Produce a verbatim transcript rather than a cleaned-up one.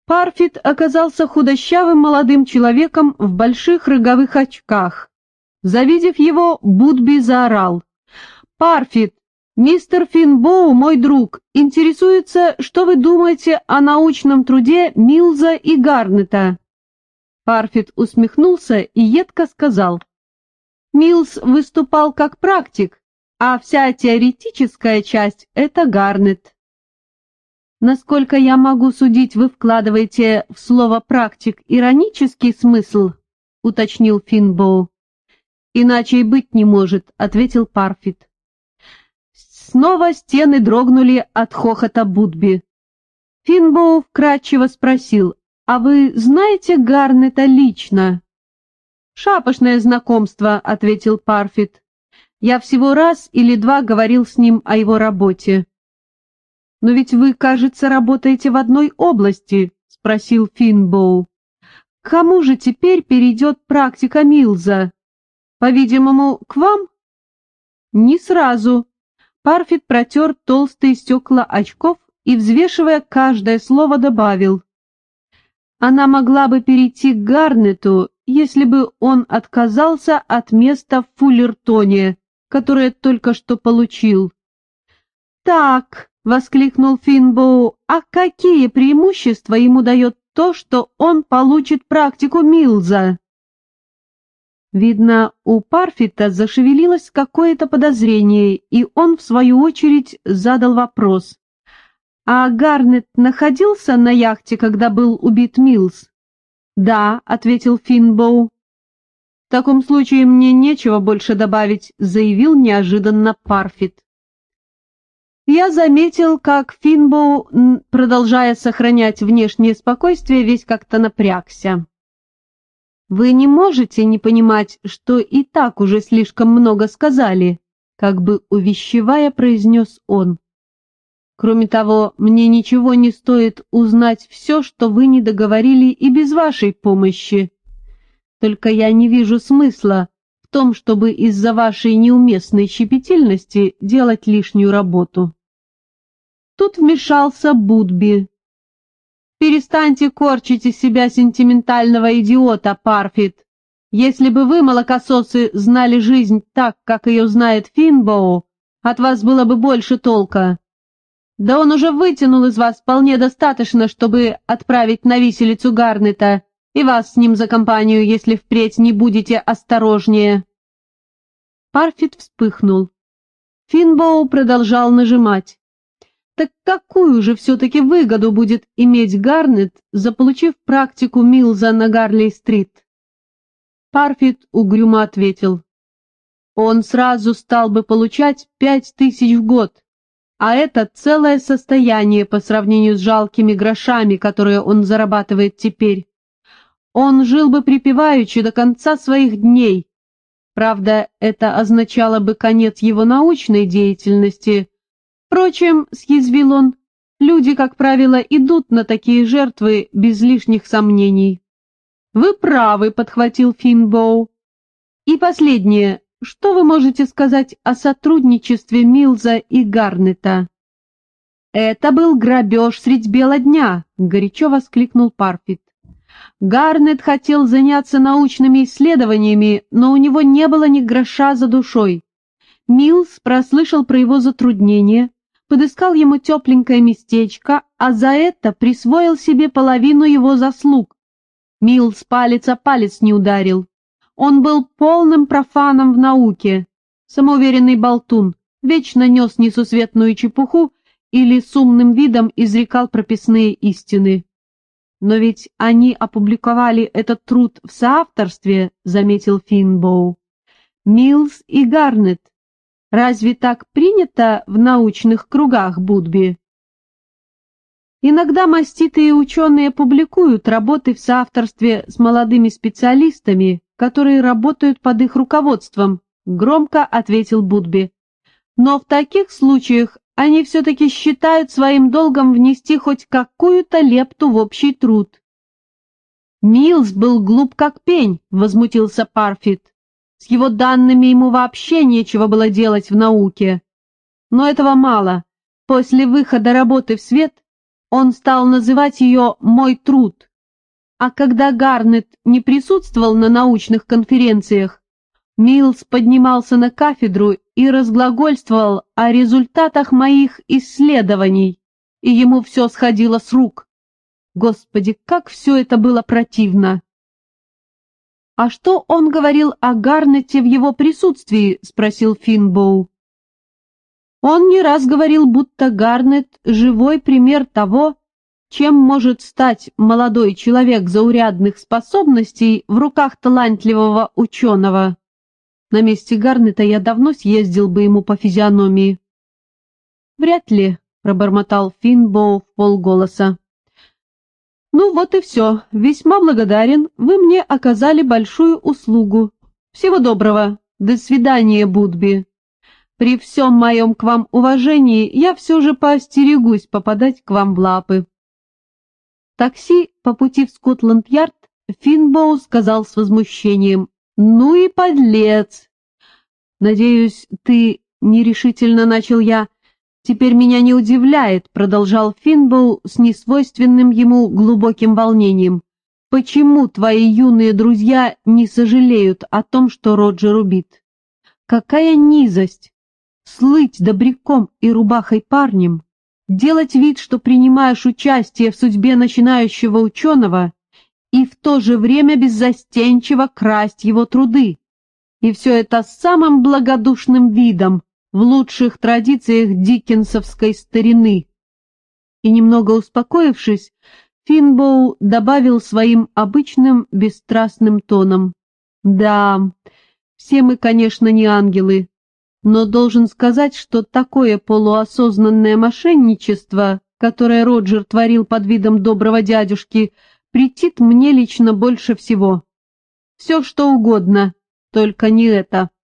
Парфит оказался худощавым молодым человеком в больших роговых очках. Завидев его, Будби заорал: «Парфит, мистер Финбоу, мой друг, интересуется, что вы думаете о научном труде Милза и Гарнета». Парфит усмехнулся и едко сказал: «Милз выступал как практик, а вся теоретическая часть — это Гарнет». «Насколько я могу судить, вы вкладываете в слово «практик» иронический смысл?» — уточнил Финбоу. «Иначе и быть не может», — ответил Парфит. Снова стены дрогнули от хохота Будби. Финбоу вкратчиво спросил: «А вы знаете Гарнета лично?» «Шапошное знакомство», — ответил Парфит. «Я всего раз или два говорил с ним о его работе». «Но ведь вы, кажется, работаете в одной области», — спросил Финбоу. «К кому же теперь перейдет практика Милза? По-видимому, к вам?» «Не сразу». Парфит протер толстые стекла очков и, взвешивая каждое слово, добавил: «Она могла бы перейти к Гарнету, если бы он отказался от места в Фуллертоне, которое только что получил». «Так», — воскликнул Финбоу, — «а какие преимущества ему дает то, что он получит практику Милза?» Видно, у Парфита зашевелилось какое-то подозрение, и он, в свою очередь, задал вопрос: «А Гарнет находился на яхте, когда был убит Милз?» «Да», — ответил Финбоу. «В таком случае мне нечего больше добавить», — заявил неожиданно Парфит. Я заметил, как Финбоу, продолжая сохранять внешнее спокойствие, весь как-то напрягся. «Вы не можете не понимать, что и так уже слишком много сказали», — как бы увещевая произнес он. «Кроме того, мне ничего не стоит узнать все, что вы не договорили и без вашей помощи. Только я не вижу смысла в том, чтобы из-за вашей неуместной щепетильности делать лишнюю работу». Тут вмешался Будби. «Перестаньте корчить из себя сентиментального идиота, Парфит. Если бы вы, молокососы, знали жизнь так, как ее знает Финбоу, от вас было бы больше толка. Да он уже вытянул из вас вполне достаточно, чтобы отправить на виселицу Гарнета, и вас с ним за компанию, если впредь не будете осторожнее». Парфит вспыхнул. Финбоу продолжал нажимать. Так какую же все-таки выгоду будет иметь Гарнет, заполучив практику Милза на Гарли-стрит? Парфит угрюмо ответил: «Он сразу стал бы получать пять тысяч в год, а это целое состояние по сравнению с жалкими грошами, которые он зарабатывает теперь. Он жил бы припеваючи до конца своих дней. Правда, это означало бы конец его научной деятельности. Впрочем, съязвил он, люди, как правило, идут на такие жертвы без лишних сомнений». «Вы правы», — подхватил Финбоу. «И последнее. Что вы можете сказать о сотрудничестве Милза и Гарнета?» «Это был грабеж средь бела дня», — горячо воскликнул Парфит. «Гарнет хотел заняться научными исследованиями, но у него не было ни гроша за душой. Милз прослышал про его затруднения, подыскал ему тепленькое местечко, а за это присвоил себе половину его заслуг. Милз палец о палец не ударил. Он был полным профаном в науке, самоуверенный болтун, вечно нес несусветную чепуху или с умным видом изрекал прописные истины». «Но ведь они опубликовали этот труд в соавторстве», — заметил Финбоу. «Милз и Гарнет. Разве так принято в научных кругах, Будби?» «Иногда маститые ученые публикуют работы в соавторстве с молодыми специалистами, которые работают под их руководством», — громко ответил Будби. «Но в таких случаях они все-таки считают своим долгом внести хоть какую-то лепту в общий труд». «Милз был глуп как пень», — возмутился Парфит. «С его данными ему вообще нечего было делать в науке. Но этого мало. После выхода работы в свет Он стал называть ее «мой труд». А когда Гарнет не присутствовал на научных конференциях, Милс поднимался на кафедру и разглагольствовал о результатах моих исследований, и ему все сходило с рук. Господи, как все это было противно! «А что он говорил о Гарнете в его присутствии?» — спросил Финбоу. Он не раз говорил, будто Гарнет — живой пример того, чем может стать молодой человек заурядных способностей в руках талантливого ученого. На месте Гарнета я давно съездил бы ему по физиономии. «Вряд ли», — пробормотал Финбоу вполголоса. «Ну вот и все. Весьма благодарен. Вы мне оказали большую услугу. Всего доброго. До свидания, Будби. При всем моем к вам уважении я все же поостерегусь попадать к вам в лапы». Такси по пути в Скотланд-Ярд Финбоу сказал с возмущением: «Ну и подлец!» «Надеюсь, ты...» — нерешительно начал я. «Теперь меня не удивляет», — продолжал Финбоу с несвойственным ему глубоким волнением, «почему твои юные друзья не сожалеют о том, что Роджер убит? Какая низость! Слыть добряком и рубахой парнем, делать вид, что принимаешь участие в судьбе начинающего ученого, и в то же время беззастенчиво красть его труды. И все это с самым благодушным видом, в лучших традициях диккенсовской старины». И немного успокоившись, Финбоу добавил своим обычным бесстрастным тоном: «Да, все мы, конечно, не ангелы, но должен сказать, что такое полуосознанное мошенничество, которое Роджер творил под видом доброго дядюшки, претит мне лично больше всего. Все что угодно, только не это».